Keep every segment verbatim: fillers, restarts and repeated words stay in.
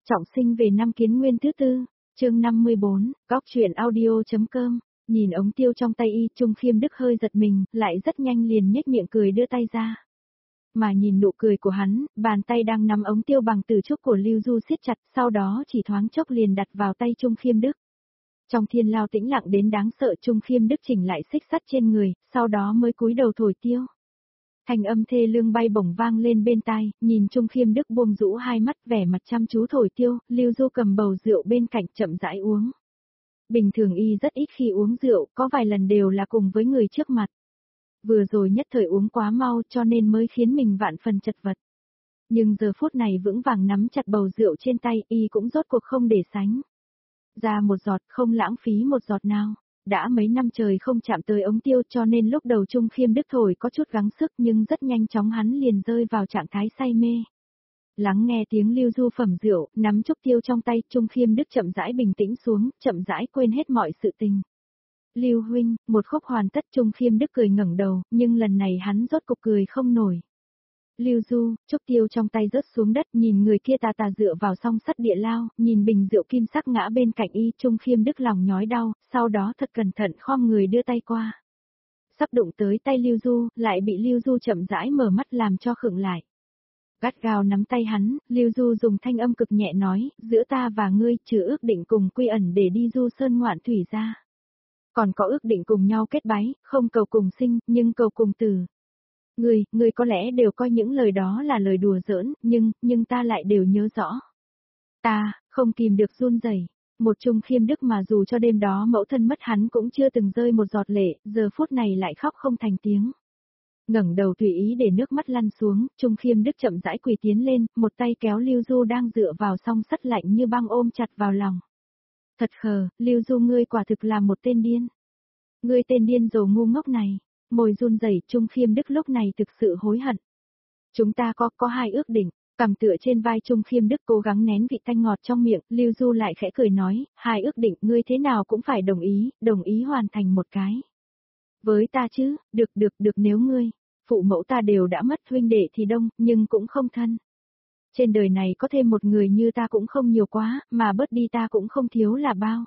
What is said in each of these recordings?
Trọng sinh về năm Kiến Nguyên thứ tư, chương năm mươi bốn, góc truyện audio.com, nhìn ống tiêu trong tay y, Trung Khiêm Đức hơi giật mình, lại rất nhanh liền nhếch miệng cười đưa tay ra. Mà nhìn nụ cười của hắn, bàn tay đang nắm ống tiêu bằng từ trúc của Lưu Du siết chặt, sau đó chỉ thoáng chốc liền đặt vào tay Trung Khiêm Đức. Trong thiên lao tĩnh lặng đến đáng sợ, Trung Khiêm Đức chỉnh lại xích sắt trên người, sau đó mới cúi đầu thổi tiêu. Thanh âm thê lương bay bổng vang lên bên tai, nhìn Trung Khiêm Đức buông rũ hai mắt vẻ mặt chăm chú thổi tiêu, Lưu Du cầm bầu rượu bên cạnh chậm rãi uống. Bình thường y rất ít khi uống rượu, có vài lần đều là cùng với người trước mặt. Vừa rồi nhất thời uống quá mau cho nên mới khiến mình vạn phần chật vật. Nhưng giờ phút này vững vàng nắm chặt bầu rượu trên tay, y cũng rốt cuộc không để sánh. Ra một giọt, không lãng phí một giọt nào. Đã mấy năm trời không chạm tới ống tiêu cho nên lúc đầu Trung Khiêm Đức thổi có chút gắng sức nhưng rất nhanh chóng hắn liền rơi vào trạng thái say mê. Lắng nghe tiếng Lưu Du phẩm rượu, nắm chúc tiêu trong tay, Trung Khiêm Đức chậm rãi bình tĩnh xuống, chậm rãi quên hết mọi sự tình. Lưu huynh, một khúc hoàn tất, Trung Khiêm Đức cười ngẩng đầu, nhưng lần này hắn rốt cục cười không nổi. Lưu Du, chúc tiêu trong tay rớt xuống đất, nhìn người kia tà tà dựa vào song sắt địa lao, nhìn bình rượu kim sắc ngã bên cạnh y, Trung Khiêm Đức lòng nhói đau, sau đó thật cẩn thận khom người đưa tay qua. Sắp đụng tới tay Lưu Du, lại bị Lưu Du chậm rãi mở mắt làm cho khựng lại. Gắt gao nắm tay hắn, Lưu Du dùng thanh âm cực nhẹ nói, giữa ta và ngươi trừ ước định cùng quy ẩn để đi du sơn ngoạn thủy ra. Còn có ước định cùng nhau kết bái, không cầu cùng sinh, nhưng cầu cùng tử. Ngươi, ngươi có lẽ đều coi những lời đó là lời đùa giỡn, nhưng, nhưng ta lại đều nhớ rõ. Ta, không kìm được run rẩy. Một Trung Khiêm Đức mà dù cho đêm đó mẫu thân mất hắn cũng chưa từng rơi một giọt lệ, giờ phút này lại khóc không thành tiếng. Ngẩng đầu tùy ý để nước mắt lăn xuống, Trung Khiêm Đức chậm rãi quỳ tiến lên, một tay kéo Lưu Du đang dựa vào song sắt lạnh như băng ôm chặt vào lòng. Thật khờ, Lưu Du ngươi quả thực là một tên điên. Ngươi tên điên rồ ngu ngốc này. Môi run rẩy, Trung Khiêm Đức lúc này thực sự hối hận. Chúng ta có, có hai ước định, cầm tựa trên vai Trung Khiêm Đức cố gắng nén vị tanh ngọt trong miệng, Lưu Du lại khẽ cười nói, hai ước định ngươi thế nào cũng phải đồng ý, đồng ý hoàn thành một cái. Với ta chứ, được được được nếu ngươi, phụ mẫu ta đều đã mất huynh đệ thì đông, nhưng cũng không thân. Trên đời này có thêm một người như ta cũng không nhiều quá, mà bớt đi ta cũng không thiếu là bao.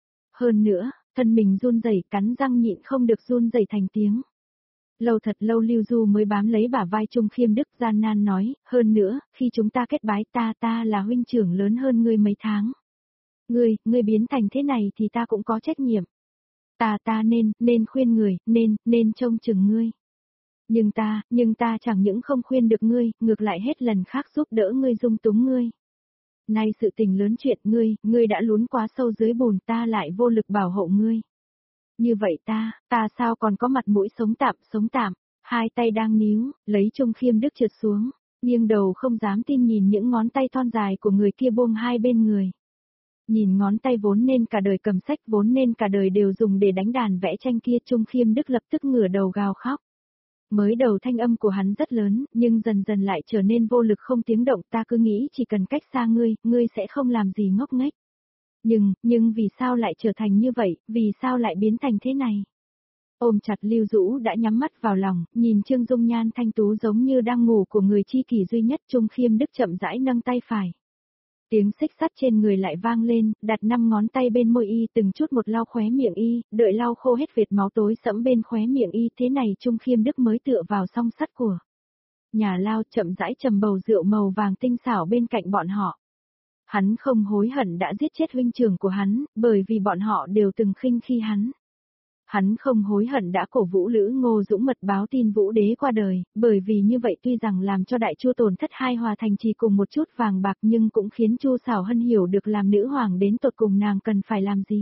Hơn nữa, thân mình run rẩy cắn răng nhịn không được run rẩy thành tiếng. Lâu thật lâu Lưu Du mới bám lấy bả vai Trung Khiêm Đức gian nan nói, hơn nữa, khi chúng ta kết bái ta ta là huynh trưởng lớn hơn ngươi mấy tháng. Ngươi, ngươi biến thành thế này thì ta cũng có trách nhiệm. Ta ta nên, nên khuyên người, nên, nên trông chừng ngươi. Nhưng ta, nhưng ta chẳng những không khuyên được ngươi, ngược lại hết lần khác giúp đỡ ngươi dung túng ngươi. Nay sự tình lớn chuyện ngươi, ngươi đã lún quá sâu dưới bùn ta lại vô lực bảo hộ ngươi. Như vậy ta, ta sao còn có mặt mũi sống tạm, sống tạm, hai tay đang níu, lấy Trung Khiêm Đức trượt xuống, nghiêng đầu không dám tin nhìn những ngón tay thon dài của người kia buông hai bên người. Nhìn ngón tay vốn nên cả đời cầm sách vốn nên cả đời đều dùng để đánh đàn vẽ tranh kia, Trung Khiêm Đức lập tức ngửa đầu gào khóc. Mới đầu thanh âm của hắn rất lớn, nhưng dần dần lại trở nên vô lực không tiếng động, ta cứ nghĩ chỉ cần cách xa ngươi, ngươi sẽ không làm gì ngốc nghếch. Nhưng, nhưng vì sao lại trở thành như vậy, vì sao lại biến thành thế này? Ôm chặt Lưu Du đã nhắm mắt vào lòng, nhìn Trương Dung Nhan thanh tú giống như đang ngủ của người chi kỷ duy nhất, Trung Khiêm Đức chậm rãi nâng tay phải. Tiếng xích sắt trên người lại vang lên, đặt năm ngón tay bên môi y từng chút một lau khóe miệng y, đợi lau khô hết vệt máu tối sẫm bên khóe miệng y, thế này Trung Khiêm Đức mới tựa vào song sắt của nhà lao chậm rãi trầm bầu rượu màu vàng tinh xảo bên cạnh bọn họ. Hắn không hối hận đã giết chết huynh trưởng của hắn, bởi vì bọn họ đều từng khinh khi hắn. Hắn không hối hận đã cổ vũ Lữ Ngô Dũng mật báo tin Vũ Đế qua đời, bởi vì như vậy tuy rằng làm cho Đại Chu tổn thất hai hòa thành trì cùng một chút vàng bạc nhưng cũng khiến Chu Sảo Hân hiểu được làm nữ hoàng đến tột cùng nàng cần phải làm gì.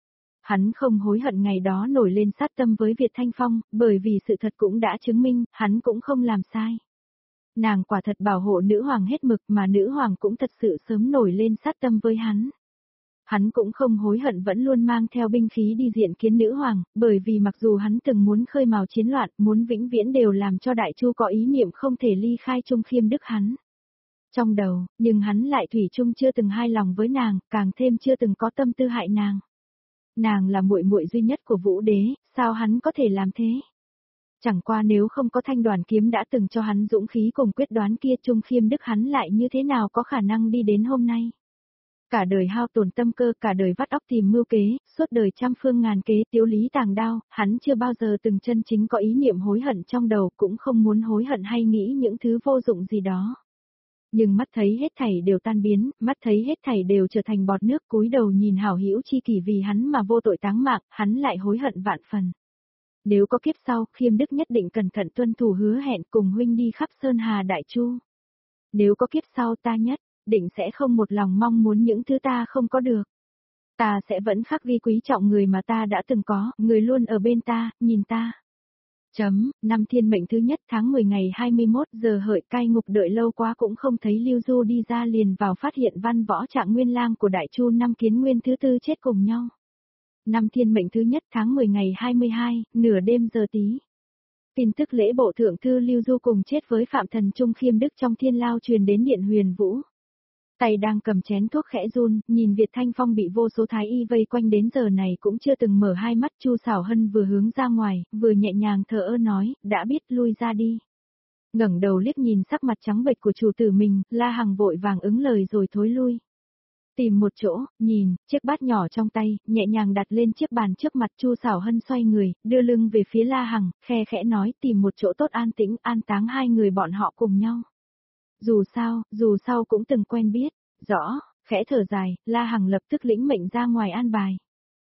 Hắn không hối hận ngày đó nổi lên sát tâm với Việt Thanh Phong, bởi vì sự thật cũng đã chứng minh, hắn cũng không làm sai. Nàng quả thật bảo hộ nữ hoàng hết mực mà nữ hoàng cũng thật sự sớm nổi lên sát tâm với hắn. Hắn cũng không hối hận vẫn luôn mang theo binh khí đi diện kiến nữ hoàng, bởi vì mặc dù hắn từng muốn khơi mào chiến loạn, muốn vĩnh viễn đều làm cho Đại Chu có ý niệm không thể ly khai Trung Khiêm Đức hắn. Trong đầu, nhưng hắn lại thủy chung chưa từng hai lòng với nàng, càng thêm chưa từng có tâm tư hại nàng. Nàng là muội muội duy nhất của Vũ Đế, sao hắn có thể làm thế? Chẳng qua nếu không có Thanh Đoàn kiếm đã từng cho hắn dũng khí cùng quyết đoán kia, Trung Khiêm Đức hắn lại như thế nào có khả năng đi đến hôm nay. Cả đời hao tổn tâm cơ, cả đời vắt óc tìm mưu kế, suốt đời trăm phương ngàn kế tiếu lý tàng đao, hắn chưa bao giờ từng chân chính có ý niệm hối hận trong đầu, cũng không muốn hối hận hay nghĩ những thứ vô dụng gì đó. Nhưng mắt thấy hết thảy đều tan biến, mắt thấy hết thảy đều trở thành bọt nước, cúi đầu nhìn hảo hữu chi kỷ vì hắn mà vô tội táng mạng, hắn lại hối hận vạn phần. Nếu có kiếp sau, Khiêm Đức nhất định cẩn thận tuân thủ hứa hẹn cùng huynh đi khắp Sơn Hà Đại Chu. Nếu có kiếp sau ta nhất định sẽ không một lòng mong muốn những thứ ta không có được. Ta sẽ vẫn khắc ghi quý trọng người mà ta đã từng có, người luôn ở bên ta, nhìn ta. Chấm, năm thiên mệnh thứ nhất tháng mười ngày hai mươi mốt giờ hợi cai ngục đợi lâu quá cũng không thấy Lưu Du đi ra liền vào phát hiện văn võ trạng nguyên lang của Đại Chu năm kiến nguyên thứ tư chết cùng nhau. Năm thiên mệnh thứ nhất tháng mười ngày hai mươi hai, nửa đêm giờ tí. Tin tức lễ bộ thượng thư Lưu Du cùng chết với Phạm Thần Trung Khiêm Đức trong thiên lao truyền đến điện Huyền Vũ. Tay đang cầm chén thuốc khẽ run, nhìn Việt Thanh Phong bị vô số thái y vây quanh đến giờ này cũng chưa từng mở hai mắt. Chu Sảo Hân vừa hướng ra ngoài, vừa nhẹ nhàng thở ơ nói, đã biết lui ra đi. Ngẩng đầu liếc nhìn sắc mặt trắng bệch của chủ tử mình, La Hằng vội vàng ứng lời rồi thối lui. Tìm một chỗ, nhìn, chiếc bát nhỏ trong tay, nhẹ nhàng đặt lên chiếc bàn trước mặt. Chu Sảo Hân xoay người, đưa lưng về phía La Hằng, khe khẽ nói tìm một chỗ tốt an tĩnh, an táng hai người bọn họ cùng nhau. Dù sao, dù sao cũng từng quen biết, rõ, khẽ thở dài, La Hằng lập tức lĩnh mệnh ra ngoài an bài.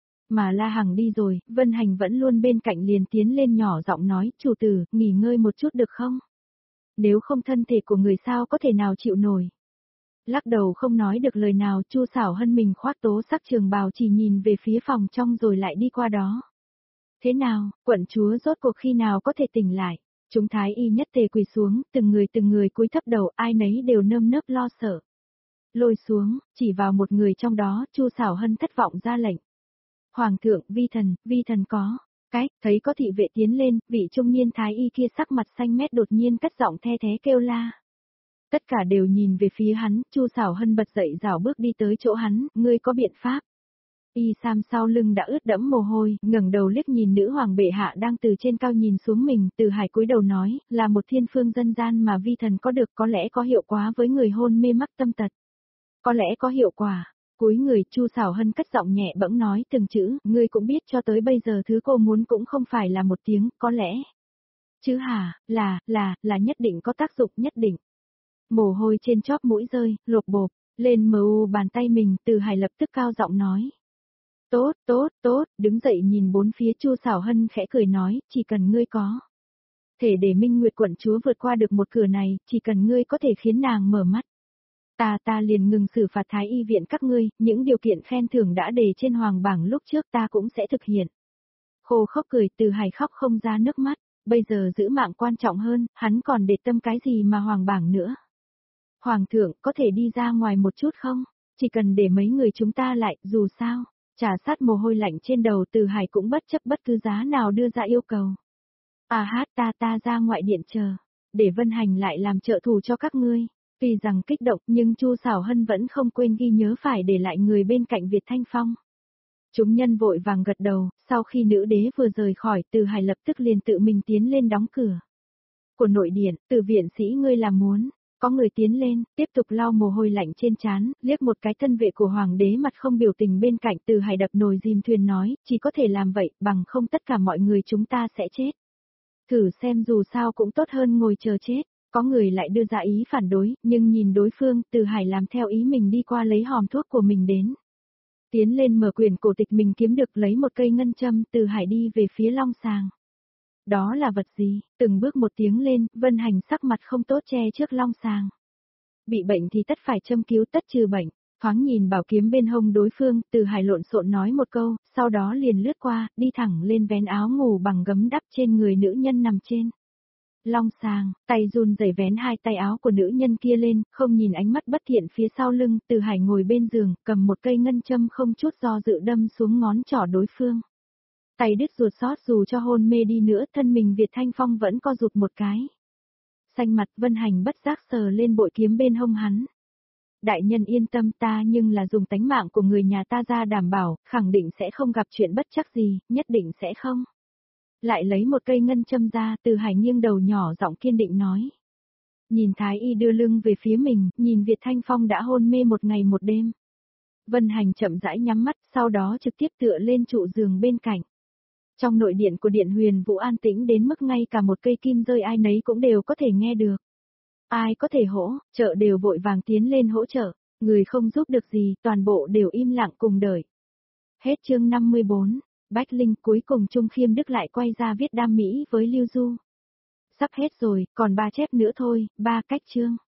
Mà La Hằng đi rồi, Vân Hành vẫn luôn bên cạnh liền tiến lên nhỏ giọng nói, chủ tử, nghỉ ngơi một chút được không? Nếu không thân thể của người sao có thể nào chịu nổi. Lắc đầu không nói được lời nào, Chu Sảo Hân mình khoác tố sắc trường bào chỉ nhìn về phía phòng trong rồi lại đi qua đó. Thế nào, quận chúa rốt cuộc khi nào có thể tỉnh lại? Chúng thái y nhất tề quỳ xuống, từng người từng người cúi thấp đầu, ai nấy đều nơm nớp lo sợ. Lôi xuống, chỉ vào một người trong đó, Chu Sảo Hân thất vọng ra lệnh. Hoàng thượng, vi thần, vi thần có. Cái, thấy có thị vệ tiến lên, vị trung niên thái y kia sắc mặt xanh mét đột nhiên cất giọng the thế kêu la. Tất cả đều nhìn về phía hắn, Chu Sảo Hân bật dậy rảo bước đi tới chỗ hắn, ngươi có biện pháp. Y Sam sau lưng đã ướt đẫm mồ hôi, ngẩng đầu liếc nhìn nữ hoàng bệ hạ đang từ trên cao nhìn xuống mình, Từ Hải cúi đầu nói, là một thiên phương dân gian mà vi thần có được, có lẽ có hiệu quả với người hôn mê mắc tâm tật. Có lẽ có hiệu quả. Cúi người, Chu Sảo Hân cất giọng nhẹ bẫng nói từng chữ, ngươi cũng biết cho tới bây giờ thứ cô muốn cũng không phải là một tiếng, có lẽ. Chứ hả, là, là, là nhất định có tác dụng nhất định. Mồ hôi trên chóp mũi rơi, lột bộp, lên mờ u bàn tay mình, Từ Hải lập tức cao giọng nói. Tốt, tốt, tốt, đứng dậy nhìn bốn phía. Chu Sảo Hân khẽ cười nói, chỉ cần ngươi có thể để Minh Nguyệt quận chúa vượt qua được một cửa này, chỉ cần ngươi có thể khiến nàng mở mắt. Ta ta liền ngừng xử phạt thái y viện các ngươi, những điều kiện khen thưởng đã đề trên hoàng bảng lúc trước ta cũng sẽ thực hiện. Khô khốc cười, Từ Hải khóc không ra nước mắt, bây giờ giữ mạng quan trọng hơn, hắn còn để tâm cái gì mà hoàng bảng nữa. Hoàng thượng, có thể đi ra ngoài một chút không? Chỉ cần để mấy người chúng ta lại, dù sao. Trà sát mồ hôi lạnh trên đầu, Từ Hải cũng bất chấp bất cứ giá nào đưa ra yêu cầu. À hát ta ta ra ngoại điện chờ, để Vân Hành lại làm trợ thủ cho các ngươi. Tuy rằng kích động nhưng Chu Sảo Hân vẫn không quên ghi nhớ phải để lại người bên cạnh Việt Thanh Phong. Chúng nhân vội vàng gật đầu, sau khi nữ đế vừa rời khỏi, Từ Hải lập tức liền tự mình tiến lên đóng cửa. Của nội điện, Từ viện sĩ ngươi làm muốn. Có người tiến lên, tiếp tục lau mồ hôi lạnh trên trán, liếc một cái thân vệ của hoàng đế mặt không biểu tình bên cạnh. Từ Hải đập nồi dìm thuyền nói, chỉ có thể làm vậy, bằng không tất cả mọi người chúng ta sẽ chết. Thử xem dù sao cũng tốt hơn ngồi chờ chết. Có người lại đưa ra ý phản đối, nhưng nhìn đối phương, Từ Hải làm theo ý mình đi qua lấy hòm thuốc của mình đến. Tiến lên mở quyển cổ tịch mình kiếm được, lấy một cây ngân châm, Từ Hải đi về phía long sàng. Đó là vật gì? Từng bước một tiếng lên, Vân Hành sắc mặt không tốt che trước long sàng. Bị bệnh thì tất phải châm cứu tất trừ bệnh. Thoáng nhìn bảo kiếm bên hông đối phương, Từ Hải lộn xộn nói một câu, sau đó liền lướt qua, đi thẳng lên vén áo ngủ bằng gấm đắp trên người nữ nhân nằm trên long sàng, tay run rẩy vén hai tay áo của nữ nhân kia lên, không nhìn ánh mắt bất thiện phía sau lưng. Từ Hải ngồi bên giường, cầm một cây ngân châm không chút do dự đâm xuống ngón trỏ đối phương. Tay đứt ruột xót, dù cho hôn mê đi nữa, thân mình Việt Thanh Phong vẫn co rụt một cái. Xanh mặt, Vân Hành bất giác sờ lên bội kiếm bên hông hắn. Đại nhân yên tâm, ta nhưng là dùng tánh mạng của người nhà ta ra đảm bảo, khẳng định sẽ không gặp chuyện bất trắc gì, nhất định sẽ không. Lại lấy một cây ngân châm ra, Từ Hải nghiêng đầu nhỏ giọng kiên định nói. Nhìn thái y đưa lưng về phía mình, nhìn Việt Thanh Phong đã hôn mê một ngày một đêm. Vân Hành chậm rãi nhắm mắt, sau đó trực tiếp tựa lên trụ giường bên cạnh. Trong nội điện của điện Huyền Vũ an tĩnh đến mức ngay cả một cây kim rơi ai nấy cũng đều có thể nghe được. Ai có thể hỗ, trợ đều vội vàng tiến lên hỗ trợ, người không giúp được gì, toàn bộ đều im lặng cùng đợi. Hết chương năm mươi bốn, Bách Linh cuối cùng Trung Khiêm Đức lại quay ra viết đam mỹ với Lưu Du. Sắp hết rồi, còn ba chép nữa thôi, ba cách chương.